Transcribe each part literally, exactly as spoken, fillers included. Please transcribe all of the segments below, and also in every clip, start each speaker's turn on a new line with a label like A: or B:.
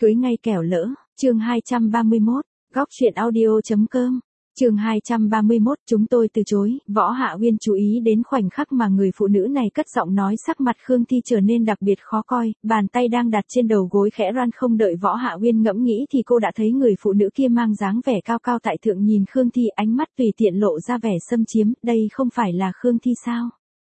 A: Cưới ngay kẻo lỡ, chương hai trăm ba mươi mốt, góc truyện audio.com. Chương hai trăm ba mươi mốt, chúng tôi từ chối. Võ Hạ Uyên chú ý đến khoảnh khắc mà người phụ nữ này cất giọng nói, sắc mặt Khương Thi trở nên đặc biệt khó coi, bàn tay đang đặt trên đầu gối khẽ run. Không đợi Võ Hạ Uyên ngẫm nghĩ thì cô đã thấy người phụ nữ kia mang dáng vẻ cao cao tại thượng nhìn Khương Thi, ánh mắt tùy tiện lộ ra vẻ xâm chiếm. Đây không phải là Khương Thi sao?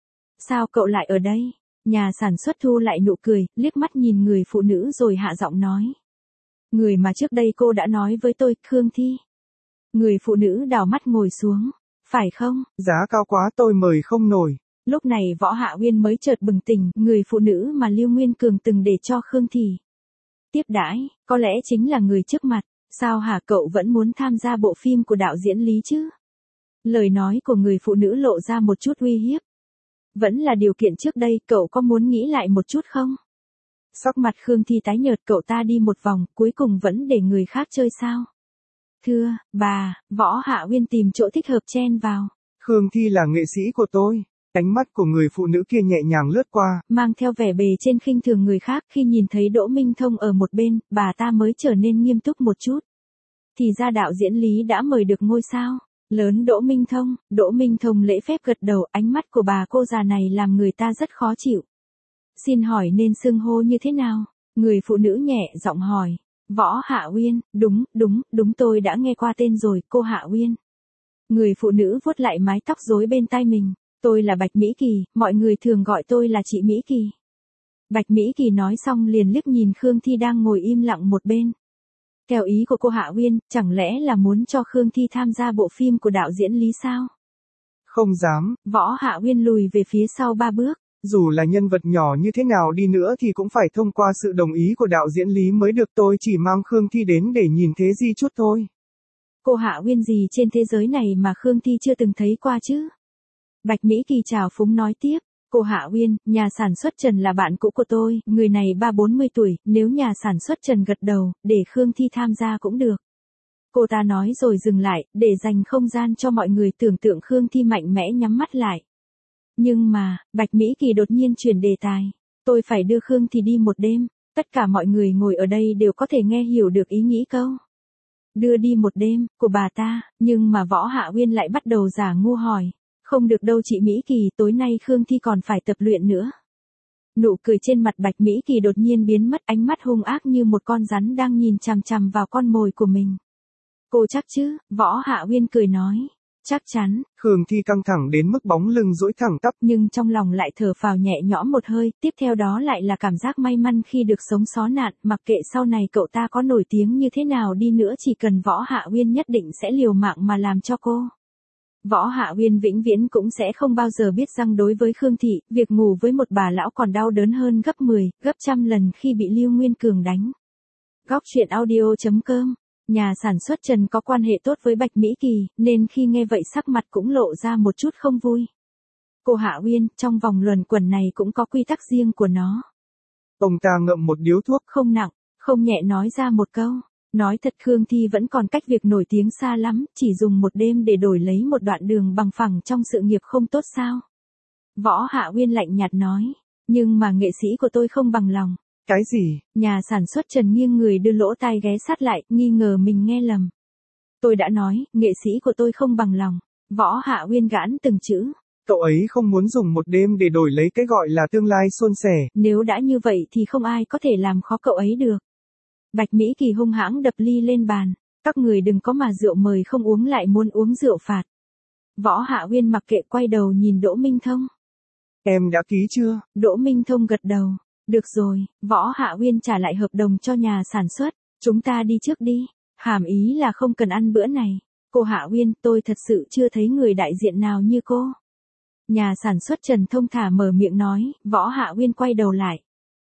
A: Sao cậu lại ở đây? Nhà sản xuất thu lại nụ cười, liếc mắt nhìn người phụ nữ rồi hạ giọng nói. Người mà trước đây cô đã nói với tôi, Khương Thi. Người phụ nữ đảo mắt ngồi xuống. Phải không?
B: Giá cao quá tôi mời không nổi.
A: Lúc này Võ Hạ Uyên mới chợt bừng tỉnh, người phụ nữ mà Lưu Nguyên Cường từng để cho Khương Thi tiếp đãi, có lẽ chính là người trước mặt. Sao hả, cậu vẫn muốn tham gia bộ phim của đạo diễn Lý chứ? Lời nói của người phụ nữ lộ ra một chút uy hiếp. Vẫn là điều kiện trước đây, cậu có muốn nghĩ lại một chút không? Sắc mặt Khương Thi tái nhợt, cậu ta đi một vòng, cuối cùng vẫn để người khác chơi sao? Thưa, bà, Võ Hạ Uyên tìm chỗ thích hợp chen vào.
B: Khương Thi là nghệ sĩ của tôi. Ánh mắt của người phụ nữ kia nhẹ nhàng lướt qua,
A: mang theo vẻ bề trên khinh thường người khác. Khi nhìn thấy Đỗ Minh Thông ở một bên, bà ta mới trở nên nghiêm túc một chút. Thì ra đạo diễn Lý đã mời được ngôi sao lớn Đỗ Minh Thông. Đỗ Minh Thông lễ phép gật đầu, ánh mắt của bà cô già này làm người ta rất khó chịu. Xin hỏi nên xưng hô như thế nào? Người phụ nữ nhẹ giọng hỏi. Võ Hạ Uyên, đúng, đúng, đúng, tôi đã nghe qua tên rồi, cô Hạ Uyên. Người phụ nữ vuốt lại mái tóc rối bên tai mình. Tôi là Bạch Mỹ Kỳ, mọi người thường gọi tôi là chị Mỹ Kỳ. Bạch Mỹ Kỳ nói xong liền liếc nhìn Khương Thi đang ngồi im lặng một bên. Theo ý của cô Hạ Uyên, chẳng lẽ là muốn cho Khương Thi tham gia bộ phim của đạo diễn Lý sao?
B: Không dám.
A: Võ Hạ Uyên lùi về phía sau ba bước.
B: Dù là nhân vật nhỏ như thế nào đi nữa thì cũng phải thông qua sự đồng ý của đạo diễn Lý mới được, tôi chỉ mang Khương Thi đến để nhìn thế gì chút thôi.
A: Cô Hạ Uyên gì trên thế giới này mà Khương Thi chưa từng thấy qua chứ? Bạch Mỹ Kỳ trào phúng nói tiếp. Cô Hạ Uyên, nhà sản xuất Trần là bạn cũ của tôi, người này ba bốn mươi tuổi, nếu nhà sản xuất Trần gật đầu, để Khương Thi tham gia cũng được. Cô ta nói rồi dừng lại, để dành không gian cho mọi người tưởng tượng. Khương Thi mạnh mẽ nhắm mắt lại. Nhưng mà, Bạch Mỹ Kỳ đột nhiên chuyển đề tài. Tôi phải đưa Khương Thi đi một đêm. Tất cả mọi người ngồi ở đây đều có thể nghe hiểu được ý nghĩ câu đưa đi một đêm của bà ta, nhưng mà Võ Hạ Uyên lại bắt đầu giả ngu hỏi. Không được đâu chị Mỹ Kỳ, tối nay Khương Thi còn phải tập luyện nữa. Nụ cười trên mặt Bạch Mỹ Kỳ đột nhiên biến mất, ánh mắt hung ác như một con rắn đang nhìn chằm chằm vào con mồi của mình. Cô chắc chứ? Võ Hạ Uyên cười nói. Chắc chắn.
B: Khương Thi căng thẳng đến mức bóng lưng duỗi thẳng tắp,
A: nhưng trong lòng lại thở phào nhẹ nhõm một hơi, tiếp theo đó lại là cảm giác may mắn khi được sống xó nạn, mặc kệ sau này cậu ta có nổi tiếng như thế nào đi nữa, chỉ cần Võ Hạ Uyên nhất định sẽ liều mạng mà làm cho cô. Võ Hạ Uyên vĩnh viễn cũng sẽ không bao giờ biết rằng đối với Khương Thị, việc ngủ với một bà lão còn đau đớn hơn gấp mười, gấp trăm lần khi bị Lưu Nguyên Cường đánh. Góc truyện audio.com. Nhà sản xuất Trần có quan hệ tốt với Bạch Mỹ Kỳ, nên khi nghe vậy sắc mặt cũng lộ ra một chút không vui. Cô Hạ Uyên, trong vòng luẩn quẩn này cũng có quy tắc riêng của nó.
B: Ông ta ngậm một điếu thuốc,
A: không nặng, không nhẹ nói ra một câu. Nói thật, Khương Thi vẫn còn cách việc nổi tiếng xa lắm, chỉ dùng một đêm để đổi lấy một đoạn đường bằng phẳng trong sự nghiệp không tốt sao? Võ Hạ Uyên lạnh nhạt nói. Nhưng mà nghệ sĩ của tôi không bằng lòng.
B: Cái gì?
A: Nhà sản xuất Trần nghiêng người đưa lỗ tai ghé sát lại, nghi ngờ mình nghe lầm. Tôi đã nói, nghệ sĩ của tôi không bằng lòng. Võ Hạ Uyên gãn từng chữ.
B: Cậu ấy không muốn dùng một đêm để đổi lấy cái gọi là tương lai suôn sẻ.
A: Nếu đã như vậy thì không ai có thể làm khó cậu ấy được. Bạch Mỹ Kỳ hung hãng đập ly lên bàn. Các người đừng có mà rượu mời không uống lại muốn uống rượu phạt. Võ Hạ Uyên mặc kệ quay đầu nhìn Đỗ Minh Thông.
B: Em đã ký chưa?
A: Đỗ Minh Thông gật đầu. Được rồi, Võ Hạ Uyên trả lại hợp đồng cho nhà sản xuất. Chúng ta đi trước đi. Hàm ý là không cần ăn bữa này. Cô Hạ Uyên, tôi thật sự chưa thấy người đại diện nào như cô. Nhà sản xuất Trần thông thả mở miệng nói. Võ Hạ Uyên quay đầu lại.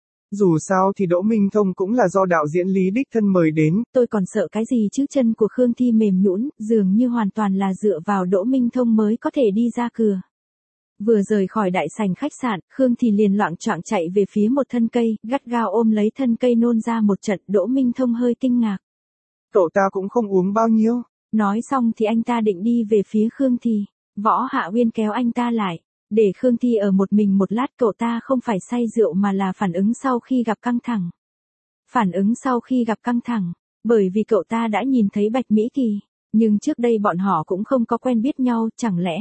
B: Dù sao thì Đỗ Minh Thông cũng là do đạo diễn Lý đích thân mời đến.
A: Tôi còn sợ cái gì chứ, chân của Khương Thi mềm nhũn, dường như hoàn toàn là dựa vào Đỗ Minh Thông mới có thể đi ra cửa. Vừa rời khỏi đại sảnh khách sạn, Khương Thi liền loạng choạng chạy về phía một thân cây, gắt gao ôm lấy thân cây nôn ra một trận. Đỗ Minh Thông hơi kinh ngạc.
B: Cậu ta cũng không uống bao nhiêu.
A: Nói xong thì anh ta định đi về phía Khương Thi. Võ Hạ Uyên kéo anh ta lại. Để Khương Thi ở một mình một lát, cậu ta không phải say rượu mà là phản ứng sau khi gặp căng thẳng. phản ứng sau khi gặp căng thẳng, bởi vì cậu ta đã nhìn thấy Bạch Mỹ Kỳ, nhưng trước đây bọn họ cũng không có quen biết nhau, chẳng lẽ.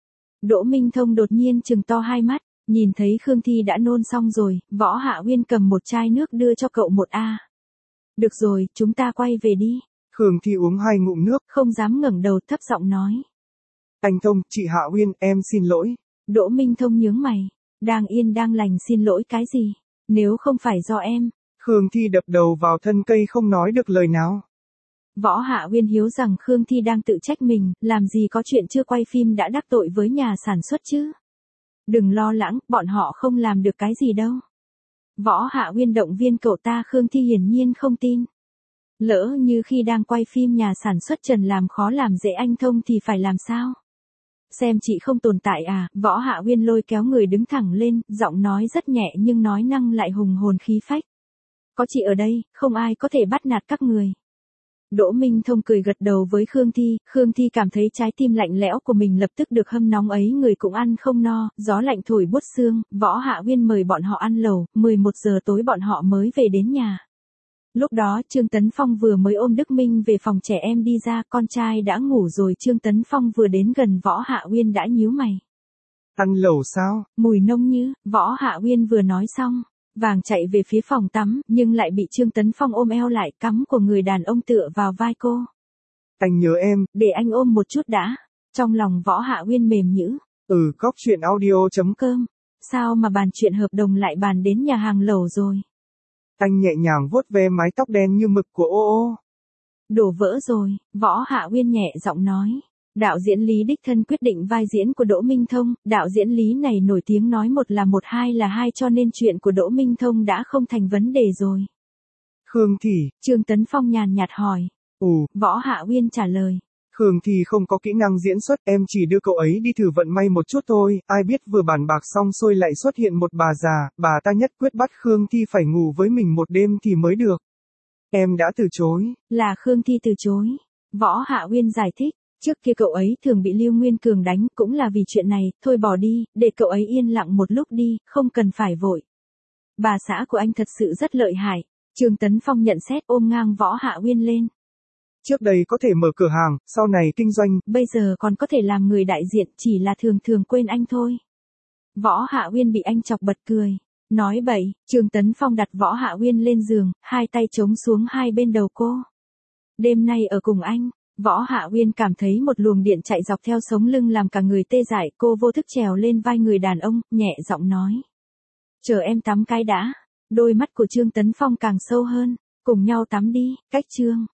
A: Đỗ Minh Thông đột nhiên trừng to hai mắt, nhìn thấy Khương Thi đã nôn xong rồi, Võ Hạ Uyên cầm một chai nước đưa cho cậu một a. Được rồi, chúng ta quay về đi.
B: Khương Thi uống hai ngụm nước,
A: không dám ngẩng đầu, thấp giọng nói.
B: Anh Thông, chị Hạ Uyên, em xin lỗi.
A: Đỗ Minh Thông nhướng mày, đang yên đang lành xin lỗi cái gì, nếu không phải do em.
B: Khương Thi đập đầu vào thân cây không nói được lời nào.
A: Võ Hạ Uyên hiếu rằng Khương Thi đang tự trách mình, làm gì có chuyện chưa quay phim đã đắc tội với nhà sản xuất chứ. Đừng lo lắng, bọn họ không làm được cái gì đâu. Võ Hạ Uyên động viên cậu ta. Khương Thi hiển nhiên không tin. Lỡ như khi đang quay phim nhà sản xuất Trần làm khó làm dễ anh Thông thì phải làm sao? Xem chị không tồn tại à? Võ Hạ Uyên lôi kéo người đứng thẳng lên, giọng nói rất nhẹ nhưng nói năng lại hùng hồn khí phách. Có chị ở đây, không ai có thể bắt nạt các người. Đỗ Minh Thông cười gật đầu với Khương Thi, Khương Thi cảm thấy trái tim lạnh lẽo của mình lập tức được hâm nóng ấy, người cũng ăn không no, gió lạnh thổi buốt xương. Võ Hạ Uyên mời bọn họ ăn lẩu, mười một giờ tối bọn họ mới về đến nhà. Lúc đó Trương Tấn Phong vừa mới ôm Đức Minh về phòng trẻ em đi ra, con trai đã ngủ rồi. Trương Tấn Phong vừa đến gần Võ Hạ Uyên đã nhíu mày.
B: Ăn lẩu sao?
A: Mùi nông như, Võ Hạ Uyên vừa nói xong, vàng chạy về phía phòng tắm, nhưng lại bị Trương Tấn Phong ôm eo lại, cắm của người đàn ông tựa vào vai cô.
B: Anh nhớ em.
A: Để anh ôm một chút đã. Trong lòng Võ Hạ Uyên mềm nhữ.
B: Ừ, Cóc Truyện Audio chấm
A: cơm. Sao mà bàn chuyện hợp đồng lại bàn đến nhà hàng lẩu rồi?
B: Anh nhẹ nhàng vuốt ve mái tóc đen như mực của ô ô.
A: Đổ vỡ rồi, Võ Hạ Uyên nhẹ giọng nói. Đạo diễn Lý đích thân quyết định vai diễn của Đỗ Minh Thông, đạo diễn Lý này nổi tiếng nói một là một, hai là hai, cho nên chuyện của Đỗ Minh Thông đã không thành vấn đề rồi.
B: Khương Thi.
A: Trương Tấn Phong nhàn nhạt hỏi.
B: Ồ.
A: Võ Hạ Uyên trả lời.
B: Khương Thi không có kỹ năng diễn xuất, em chỉ đưa cậu ấy đi thử vận may một chút thôi, ai biết vừa bàn bạc xong xuôi lại xuất hiện một bà già, bà ta nhất quyết bắt Khương Thi phải ngủ với mình một đêm thì mới được. Em đã từ chối.
A: Là Khương Thi từ chối. Võ Hạ Uyên giải thích. Trước kia cậu ấy thường bị Lưu Nguyên Cường đánh, cũng là vì chuyện này, thôi bỏ đi, để cậu ấy yên lặng một lúc đi, không cần phải vội. Bà xã của anh thật sự rất lợi hại. Trương Tấn Phong nhận xét, ôm ngang Võ Hạ Uyên lên.
B: Trước đây có thể mở cửa hàng, sau này kinh doanh.
A: Bây giờ còn có thể làm người đại diện, chỉ là thường thường quên anh thôi. Võ Hạ Uyên bị anh chọc bật cười. Nói bậy. Trương Tấn Phong đặt Võ Hạ Uyên lên giường, hai tay chống xuống hai bên đầu cô. Đêm nay ở cùng anh. Võ Hạ Uyên cảm thấy một luồng điện chạy dọc theo sống lưng làm cả người tê dại, cô vô thức trèo lên vai người đàn ông, nhẹ giọng nói. Chờ em tắm cái đã. Đôi mắt của Trương Tấn Phong càng sâu hơn, cùng nhau tắm đi, cách Trương.